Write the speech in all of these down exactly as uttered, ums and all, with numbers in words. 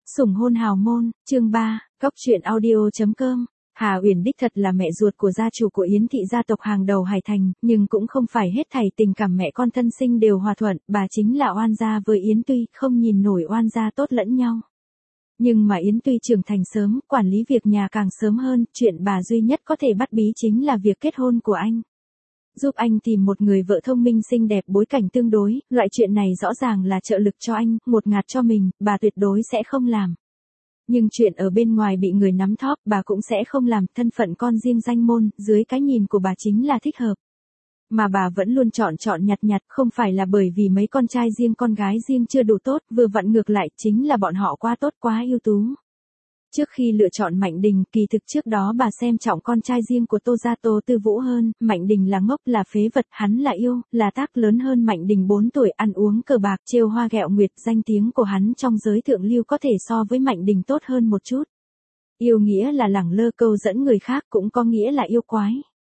Sủng hôn hào môn, chương ba, Cóc truyện audio chấm com. Hà Uyển đích thật là mẹ ruột của gia chủ của Yến thị gia tộc hàng đầu Hải Thành, nhưng cũng không phải hết thảy tình cảm mẹ con thân sinh đều hòa thuận, bà chính là oan gia với Yến Tuy, không nhìn nổi oan gia tốt lẫn nhau. Nhưng mà Yến Tuy trưởng thành sớm, quản lý việc nhà càng sớm hơn, chuyện bà duy nhất có thể bắt bí chính là việc kết hôn của anh. Giúp anh tìm một người vợ thông minh xinh đẹp bối cảnh tương đối, loại chuyện này rõ ràng là trợ lực cho anh, một ngạt cho mình, bà tuyệt đối sẽ không làm. Nhưng chuyện ở bên ngoài bị người nắm thóp, bà cũng sẽ không làm, thân phận con riêng danh môn, dưới cái nhìn của bà chính là thích hợp. Mà bà vẫn luôn chọn chọn nhặt nhặt, không phải là bởi vì mấy con trai riêng con gái riêng chưa đủ tốt, vừa vặn ngược lại, chính là bọn họ quá tốt quá ưu tú. Trước khi lựa chọn Mạnh Đình, kỳ thực trước đó bà xem trọng con trai riêng của Tô gia Tô Tư Vũ hơn, Mạnh Đình là ngốc là phế vật, hắn là yêu, là tác lớn hơn Mạnh Đình bốn tuổi, ăn uống cờ bạc, trêu hoa ghẹo nguyệt, danh tiếng của hắn trong giới thượng lưu có thể so với Mạnh Đình tốt hơn một chút. Yêu nghĩa là lẳng lơ câu dẫn người khác, cũng có nghĩa là yêu quái.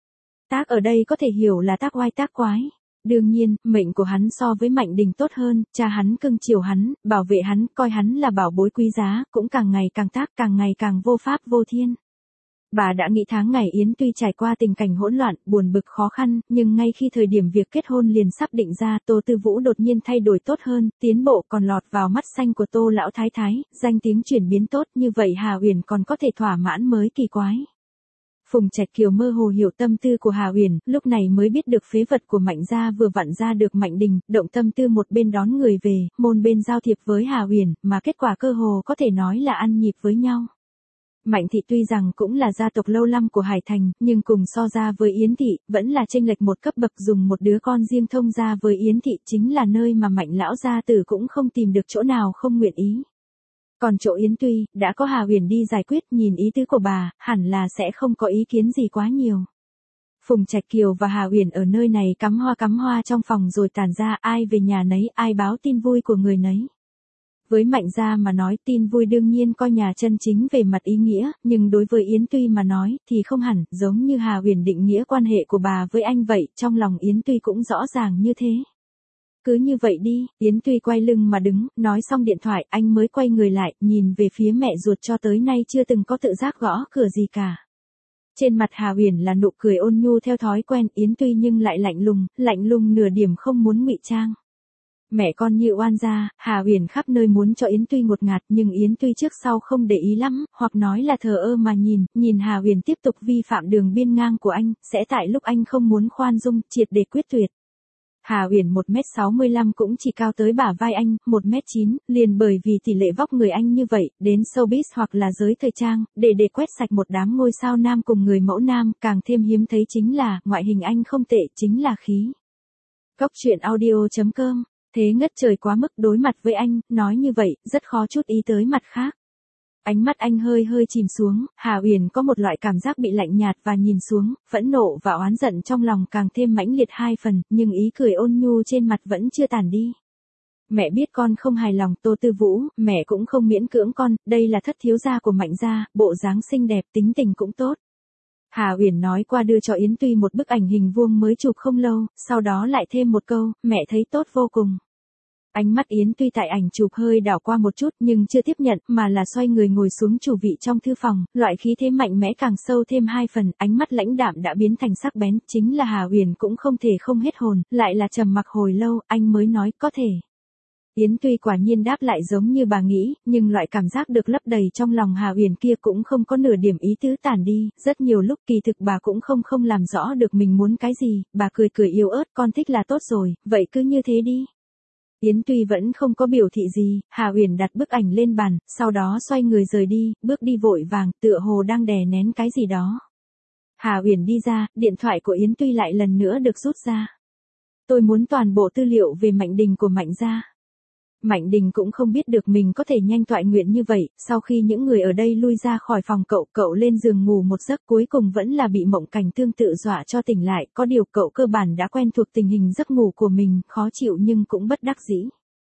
Tác ở đây có thể hiểu là tác oai tác quái. Đương nhiên, mệnh của hắn so với Mạnh Đình tốt hơn, cha hắn cưng chiều hắn, bảo vệ hắn, coi hắn là bảo bối quý giá, cũng càng ngày càng tác, càng ngày càng vô pháp vô thiên. Bà đã nghĩ tháng ngày Yến Tuy trải qua tình cảnh hỗn loạn, buồn bực khó khăn, nhưng ngay khi thời điểm việc kết hôn liền sắp định ra, Tô Tư Vũ đột nhiên thay đổi tốt hơn, tiến bộ còn lọt vào mắt xanh của Tô lão thái thái, danh tiếng chuyển biến tốt, như vậy Hà Uyển còn có thể thỏa mãn mới kỳ quái. Phùng Trạch Kiều mơ hồ hiểu tâm tư của Hà Uyển, lúc này mới biết được phế vật của Mạnh gia vừa vặn ra được Mạnh Đình, động tâm tư một bên đón người về, môn bên giao thiệp với Hà Uyển, mà kết quả cơ hồ có thể nói là ăn nhịp với nhau. Mạnh thị tuy rằng cũng là gia tộc lâu năm của Hải Thành, nhưng cùng so ra với Yến thị, vẫn là chênh lệch một cấp bậc, dùng một đứa con riêng thông gia với Yến thị chính là nơi mà Mạnh lão gia tử cũng không tìm được chỗ nào không nguyện ý. Còn chỗ Yến Tuy, đã có Hà Uyển đi giải quyết, nhìn ý tứ của bà, hẳn là sẽ không có ý kiến gì quá nhiều. Phùng Trạch Kiều và Hà Uyển ở nơi này cắm hoa cắm hoa trong phòng rồi tản ra, ai về nhà nấy, ai báo tin vui của người nấy. Với Mạnh gia mà nói, tin vui đương nhiên coi nhà chân chính về mặt ý nghĩa, nhưng đối với Yến Tuy mà nói, thì không hẳn, giống như Hà Uyển định nghĩa quan hệ của bà với anh vậy, trong lòng Yến Tuy cũng rõ ràng như thế. Cứ như vậy đi, Yến Tuy quay lưng mà đứng, nói xong điện thoại, anh mới quay người lại, nhìn về phía mẹ ruột cho tới nay chưa từng có tự giác gõ cửa gì cả. Trên mặt Hà Uyển là nụ cười ôn nhu theo thói quen, Yến Tuy nhưng lại lạnh lùng, lạnh lùng nửa điểm không muốn ngụy trang. Mẹ con như oan gia, Hà Uyển khắp nơi muốn cho Yến Tuy ngột ngạt, nhưng Yến Tuy trước sau không để ý lắm, hoặc nói là thờ ơ mà nhìn, nhìn Hà Uyển tiếp tục vi phạm đường biên ngang của anh, sẽ tại lúc anh không muốn khoan dung, triệt để quyết tuyệt. Hà Uyển một mét sáu mươi lăm cũng chỉ cao tới bả vai anh, một mét chín, liền bởi vì tỷ lệ vóc người anh như vậy, đến showbiz hoặc là giới thời trang, để để quét sạch một đám ngôi sao nam cùng người mẫu nam, càng thêm hiếm thấy chính là, ngoại hình anh không tệ, chính là khí. Cóc truyện audio chấm com, thế ngất trời quá mức, đối mặt với anh, nói như vậy, rất khó chút ý tới mặt khác. Ánh mắt anh hơi hơi chìm xuống, Hà Uyển có một loại cảm giác bị lạnh nhạt và nhìn xuống, phẫn nộ và oán giận trong lòng càng thêm mãnh liệt hai phần, nhưng ý cười ôn nhu trên mặt vẫn chưa tàn đi. Mẹ biết con không hài lòng Tô Tư Vũ, mẹ cũng không miễn cưỡng con, đây là thất thiếu gia của Mạnh gia, bộ dáng xinh đẹp, tính tình cũng tốt. Hà Uyển nói qua đưa cho Yến Tuy một bức ảnh hình vuông mới chụp không lâu, sau đó lại thêm một câu, mẹ thấy tốt vô cùng. Ánh mắt Yến Tuy tại ảnh chụp hơi đảo qua một chút nhưng chưa tiếp nhận, mà là xoay người ngồi xuống chủ vị trong thư phòng, loại khí thế mạnh mẽ càng sâu thêm hai phần, ánh mắt lãnh đạm đã biến thành sắc bén, chính là Hà Uyển cũng không thể không hết hồn, lại là trầm mặc hồi lâu, anh mới nói, có thể. Yến Tuy quả nhiên đáp lại giống như bà nghĩ, nhưng loại cảm giác được lấp đầy trong lòng Hà Uyển kia cũng không có nửa điểm ý tứ tản đi, rất nhiều lúc kỳ thực bà cũng không không làm rõ được mình muốn cái gì, bà cười cười yếu ớt, con thích là tốt rồi, vậy cứ như thế đi. Yến Tuy vẫn không có biểu thị gì, Hà Uyển đặt bức ảnh lên bàn, sau đó xoay người rời đi, bước đi vội vàng, tựa hồ đang đè nén cái gì đó. Hà Uyển đi ra, điện thoại của Yến Tuy lại lần nữa được rút ra. Tôi muốn toàn bộ tư liệu về Mạnh Đình của Mạnh gia. Mạnh Đình cũng không biết được mình có thể nhanh toại nguyện như vậy, sau khi những người ở đây lui ra khỏi phòng cậu, cậu lên giường ngủ một giấc cuối cùng vẫn là bị mộng cảnh tương tự dọa cho tỉnh lại, có điều cậu cơ bản đã quen thuộc tình hình giấc ngủ của mình, khó chịu nhưng cũng bất đắc dĩ.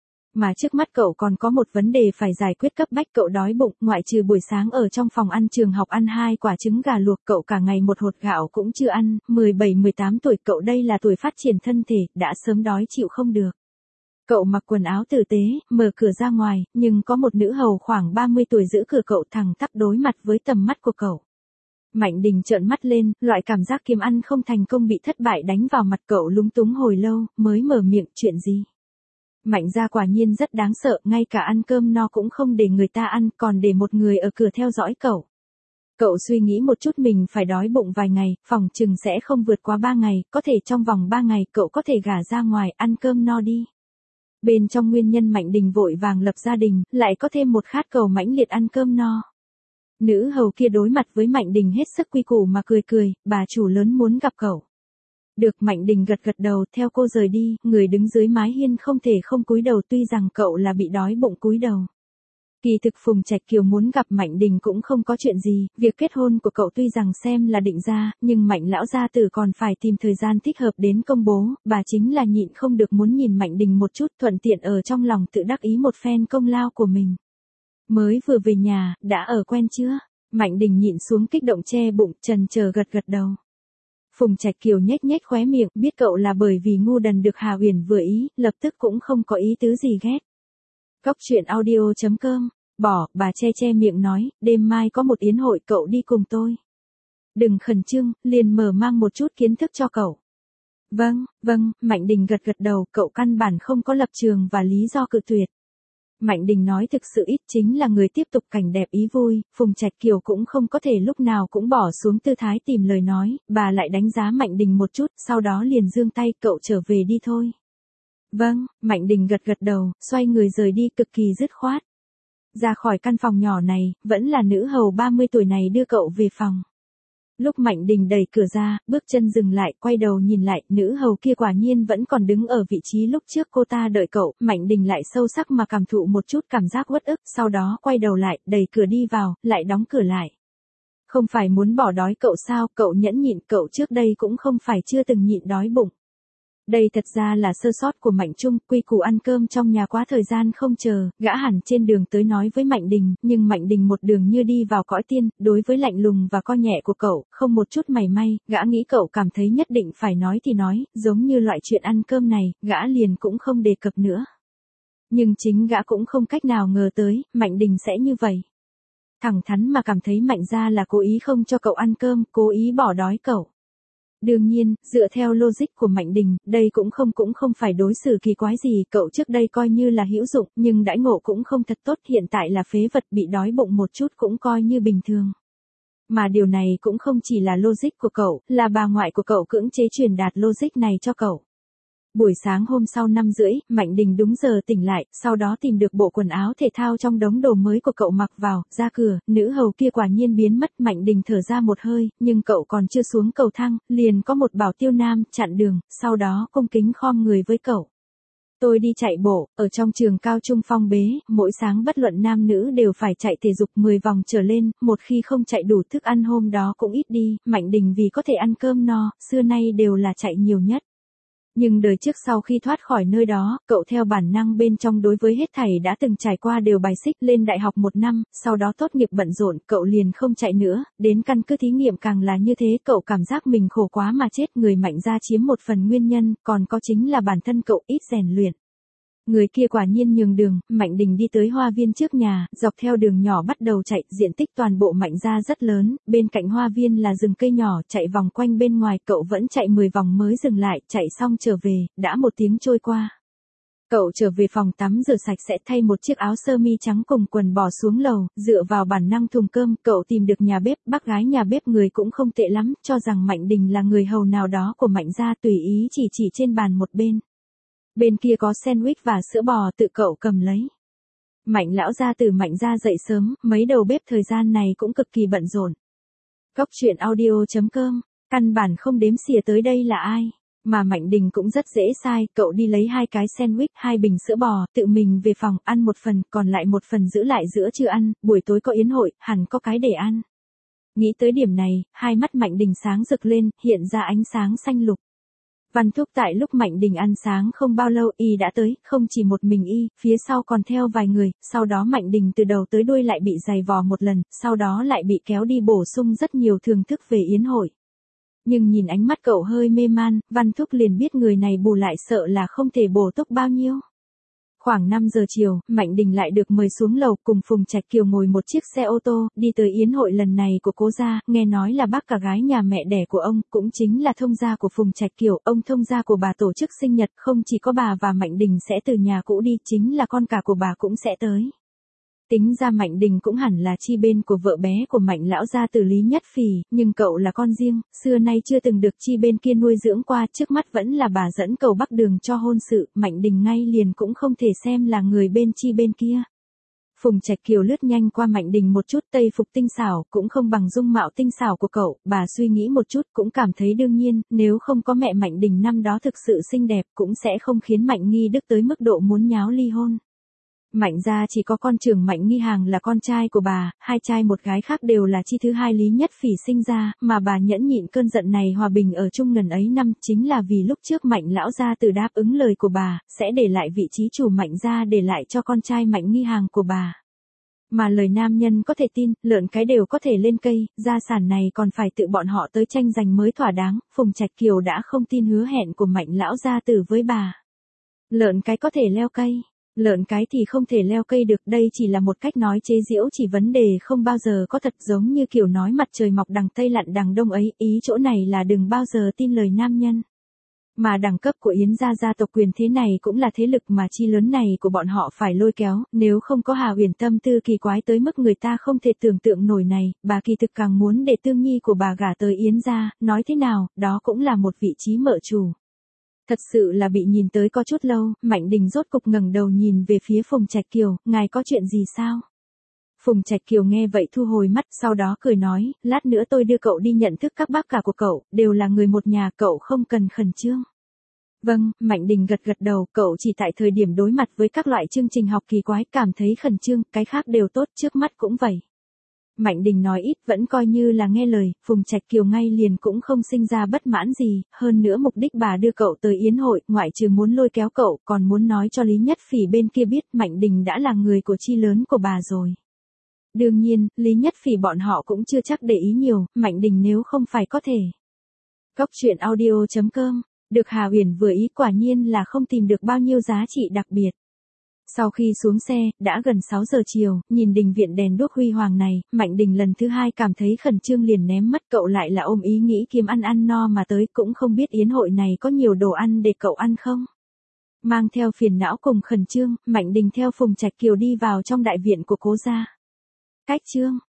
Mà trước mắt cậu còn có một vấn đề phải giải quyết cấp bách, cậu đói bụng, ngoại trừ buổi sáng ở trong phòng ăn trường học ăn hai quả trứng gà luộc, cậu cả ngày một hột gạo cũng chưa ăn, mười bảy mười tám tuổi cậu đây là tuổi phát triển thân thể, đã sớm đói chịu không được. Cậu mặc quần áo tử tế, mở cửa ra ngoài, nhưng có một nữ hầu khoảng ba mươi tuổi giữ cửa cậu thẳng tắp đối mặt với tầm mắt của cậu. Mạnh Đình trợn mắt lên, loại cảm giác kiếm ăn không thành công bị thất bại đánh vào mặt cậu lúng túng hồi lâu, mới mở miệng chuyện gì. Mạnh gia quả nhiên rất đáng sợ, ngay cả ăn cơm no cũng không để người ta ăn, còn để một người ở cửa theo dõi cậu. Cậu suy nghĩ một chút mình phải đói bụng vài ngày, phòng chừng sẽ không vượt qua ba ngày, có thể trong vòng ba ngày cậu có thể gả ra ngoài ăn cơm no đi. Bên trong nguyên nhân Mạnh Đình vội vàng lập gia đình, lại có thêm một khát cầu mãnh liệt ăn cơm no. Nữ hầu kia đối mặt với Mạnh Đình hết sức quy củ mà cười cười, bà chủ lớn muốn gặp cậu. Được, Mạnh Đình gật gật đầu, theo cô rời đi, người đứng dưới mái hiên không thể không cúi đầu, tuy rằng cậu là bị đói bụng cúi đầu. Kỳ thực Phùng Trạch Kiều muốn gặp Mạnh Đình cũng không có chuyện gì, việc kết hôn của cậu tuy rằng xem là định ra, nhưng Mạnh lão gia tử còn phải tìm thời gian thích hợp đến công bố, bà chính là nhịn không được muốn nhìn Mạnh Đình một chút, thuận tiện ở trong lòng tự đắc ý một phen công lao của mình. Mới vừa về nhà, đã ở quen chưa? Mạnh Đình nhịn xuống kích động che bụng, trần chờ gật gật đầu. Phùng Trạch Kiều nhếch nhếch khóe miệng, biết cậu là bởi vì ngu đần được Hà Uyển vừa ý, lập tức cũng không có ý tứ gì ghét. Cóc truyện audio chấm com, bỏ, bà che che miệng nói, đêm mai có một yến hội cậu đi cùng tôi. Đừng khẩn trương, liền mở mang một chút kiến thức cho cậu. Vâng, vâng, Mạnh Đình gật gật đầu, cậu căn bản không có lập trường và lý do cự tuyệt. Mạnh Đình nói thực sự ít, chính là người tiếp tục cảnh đẹp ý vui, Phùng Trạch Kiều cũng không có thể lúc nào cũng bỏ xuống tư thái tìm lời nói, bà lại đánh giá Mạnh Đình một chút, sau đó liền giương tay, cậu trở về đi thôi. Vâng, Mạnh Đình gật gật đầu, xoay người rời đi cực kỳ dứt khoát. Ra khỏi căn phòng nhỏ này, vẫn là nữ hầu ba mươi tuổi này đưa cậu về phòng. Lúc Mạnh Đình đẩy cửa ra, bước chân dừng lại, quay đầu nhìn lại, nữ hầu kia quả nhiên vẫn còn đứng ở vị trí lúc trước cô ta đợi cậu, Mạnh Đình lại sâu sắc mà cảm thụ một chút cảm giác uất ức, sau đó quay đầu lại, đẩy cửa đi vào, lại đóng cửa lại. Không phải muốn bỏ đói cậu sao, cậu nhẫn nhịn, cậu trước đây cũng không phải chưa từng nhịn đói bụng. Đây thật ra là sơ sót của Mạnh Trung, quy củ ăn cơm trong nhà quá thời gian không chờ, gã hẳn trên đường tới nói với Mạnh Đình, nhưng Mạnh Đình một đường như đi vào cõi tiên, đối với lạnh lùng và co nhẹ của cậu, không một chút mảy may, gã nghĩ cậu cảm thấy nhất định phải nói thì nói, giống như loại chuyện ăn cơm này, gã liền cũng không đề cập nữa. Nhưng chính gã cũng không cách nào ngờ tới, Mạnh Đình sẽ như vậy. Thẳng thắn mà cảm thấy Mạnh gia là cố ý không cho cậu ăn cơm, cố ý bỏ đói cậu. Đương nhiên, dựa theo logic của Mạnh Đình, đây cũng không cũng không phải đối xử kỳ quái gì, cậu trước đây coi như là hữu dụng, nhưng đãi ngộ cũng không thật tốt, hiện tại là phế vật bị đói bụng một chút cũng coi như bình thường. Mà điều này cũng không chỉ là logic của cậu, là bà ngoại của cậu cưỡng chế truyền đạt logic này cho cậu. Buổi sáng hôm sau năm rưỡi, Mạnh Đình đúng giờ tỉnh lại, sau đó tìm được bộ quần áo thể thao trong đống đồ mới của cậu mặc vào, ra cửa, nữ hầu kia quả nhiên biến mất, Mạnh Đình thở ra một hơi, nhưng cậu còn chưa xuống cầu thang, liền có một bảo tiêu nam chặn đường, sau đó cung kính khom người với cậu. Tôi đi chạy bộ, ở trong trường cao trung Phong Bế, mỗi sáng bất luận nam nữ đều phải chạy thể dục mười vòng trở lên, một khi không chạy đủ thức ăn hôm đó cũng ít đi, Mạnh Đình vì có thể ăn cơm no, xưa nay đều là chạy nhiều nhất. Nhưng đời trước sau khi thoát khỏi nơi đó, cậu theo bản năng bên trong đối với hết thảy đã từng trải qua đều bài xích, lên đại học một năm, sau đó tốt nghiệp bận rộn, cậu liền không chạy nữa, đến căn cứ thí nghiệm càng là như thế, cậu cảm giác mình khổ quá mà chết, người Mạnh gia chiếm một phần nguyên nhân, còn có chính là bản thân cậu ít rèn luyện. Người kia quả nhiên nhường đường, Mạnh Đình đi tới hoa viên trước nhà, dọc theo đường nhỏ bắt đầu chạy, diện tích toàn bộ Mạnh gia rất lớn, bên cạnh hoa viên là rừng cây nhỏ, chạy vòng quanh bên ngoài, cậu vẫn chạy mười vòng mới dừng lại, chạy xong trở về, đã một tiếng trôi qua. Cậu trở về phòng tắm rửa sạch sẽ, thay một chiếc áo sơ mi trắng cùng quần bỏ xuống lầu, dựa vào bản năng thùng cơm, cậu tìm được nhà bếp, bác gái nhà bếp người cũng không tệ lắm, cho rằng Mạnh Đình là người hầu nào đó của Mạnh gia, tùy ý chỉ chỉ trên bàn một bên. Bên kia có sandwich và sữa bò, tự cậu cầm lấy. Mạnh lão gia từ Mạnh gia dậy sớm, mấy đầu bếp thời gian này cũng cực kỳ bận rộn. Cóc truyện audio chấm com, căn bản không đếm xỉa tới đây là ai. Mà Mạnh Đình cũng rất dễ sai, cậu đi lấy hai cái sandwich, hai bình sữa bò, tự mình về phòng, ăn một phần, còn lại một phần giữ lại giữa trưa ăn, buổi tối có yến hội, hẳn có cái để ăn. Nghĩ tới điểm này, hai mắt Mạnh Đình sáng rực lên, hiện ra ánh sáng xanh lục. Văn Thúc tại lúc Mạnh Đình ăn sáng không bao lâu y đã tới, không chỉ một mình y, phía sau còn theo vài người, sau đó Mạnh Đình từ đầu tới đuôi lại bị giày vò một lần, sau đó lại bị kéo đi bổ sung rất nhiều thưởng thức về yến hội. Nhưng nhìn ánh mắt cậu hơi mê man, Văn Thúc liền biết người này bù lại sợ là không thể bổ túc bao nhiêu. Khoảng năm giờ chiều, Mạnh Đình lại được mời xuống lầu cùng Phùng Trạch Kiều ngồi một chiếc xe ô tô, đi tới yến hội lần này của cố gia, nghe nói là bác cả gái nhà mẹ đẻ của ông, cũng chính là thông gia của Phùng Trạch Kiều, ông thông gia của bà tổ chức sinh nhật, không chỉ có bà và Mạnh Đình sẽ từ nhà cũ đi, chính là con cả của bà cũng sẽ tới. Tính ra Mạnh Đình cũng hẳn là chi bên của vợ bé của Mạnh lão gia tử Lý Nhất Phỉ, nhưng cậu là con riêng, xưa nay chưa từng được chi bên kia nuôi dưỡng qua, trước mắt vẫn là bà dẫn cầu bắc đường cho hôn sự, Mạnh Đình ngay liền cũng không thể xem là người bên chi bên kia. Phùng Trạch Kiều lướt nhanh qua Mạnh Đình một chút, tây phục tinh xảo, cũng không bằng dung mạo tinh xảo của cậu, bà suy nghĩ một chút cũng cảm thấy đương nhiên, nếu không có mẹ Mạnh Đình năm đó thực sự xinh đẹp cũng sẽ không khiến Mạnh Nghi Đức tới mức độ muốn nháo ly hôn. Mạnh gia chỉ có con trưởng Mạnh Nghi Hàng là con trai của bà, hai trai một gái khác đều là chi thứ hai Lý Nhất Phỉ sinh ra, mà bà nhẫn nhịn cơn giận này hòa bình ở chung ngần ấy năm chính là vì lúc trước Mạnh lão gia tử đáp ứng lời của bà, sẽ để lại vị trí chủ Mạnh gia để lại cho con trai Mạnh Nghi Hàng của bà. Mà lời nam nhân có thể tin, lợn cái đều có thể lên cây, gia sản này còn phải tự bọn họ tới tranh giành mới thỏa đáng, Phùng Trạch Kiều đã không tin hứa hẹn của Mạnh lão gia tử với bà. Lợn cái có thể leo cây. Lợn cái thì không thể leo cây được, đây chỉ là một cách nói chế giễu, chỉ vấn đề không bao giờ có thật, giống như kiểu nói mặt trời mọc đằng Tây lặn đằng Đông ấy, ý chỗ này là đừng bao giờ tin lời nam nhân. Mà đẳng cấp của Yến gia gia tộc quyền thế này cũng là thế lực mà chi lớn này của bọn họ phải lôi kéo, nếu không có Hà Uyển tâm tư kỳ quái tới mức người ta không thể tưởng tượng nổi này, bà kỳ thực càng muốn để tương nhi của bà gả tới Yến gia, nói thế nào, đó cũng là một vị trí mợ chủ. Thật sự là bị nhìn tới có chút lâu, Mạnh Đình rốt cục ngẩng đầu nhìn về phía Phùng Trạch Kiều, ngài có chuyện gì sao? Phùng Trạch Kiều nghe vậy thu hồi mắt, sau đó cười nói, lát nữa tôi đưa cậu đi nhận thức các bác cả của cậu, đều là người một nhà, cậu không cần khẩn trương. Vâng, Mạnh Đình gật gật đầu, cậu chỉ tại thời điểm đối mặt với các loại chương trình học kỳ quái cảm thấy khẩn trương, cái khác đều tốt, trước mắt cũng vậy. Mạnh Đình nói ít vẫn coi như là nghe lời, Phùng Trạch Kiều ngay liền cũng không sinh ra bất mãn gì, hơn nữa mục đích bà đưa cậu tới yến hội, ngoại trừ muốn lôi kéo cậu, còn muốn nói cho Lý Nhất Phỉ bên kia biết Mạnh Đình đã là người của chi lớn của bà rồi. Đương nhiên, Lý Nhất Phỉ bọn họ cũng chưa chắc để ý nhiều, Mạnh Đình nếu không phải có thể. Cóc truyện audio chấm com, được Hà Uyển vừa ý, quả nhiên là không tìm được bao nhiêu giá trị đặc biệt. Sau khi xuống xe, đã gần sáu giờ chiều, nhìn đình viện đèn đuốc huy hoàng này, Mạnh Đình lần thứ hai cảm thấy khẩn trương liền ném mất, cậu lại là ôm ý nghĩ kiếm ăn ăn no mà tới, cũng không biết yến hội này có nhiều đồ ăn để cậu ăn không. Mang theo phiền não cùng khẩn trương, Mạnh Đình theo Phùng Trạch Kiều đi vào trong đại viện của cố gia. Cách chương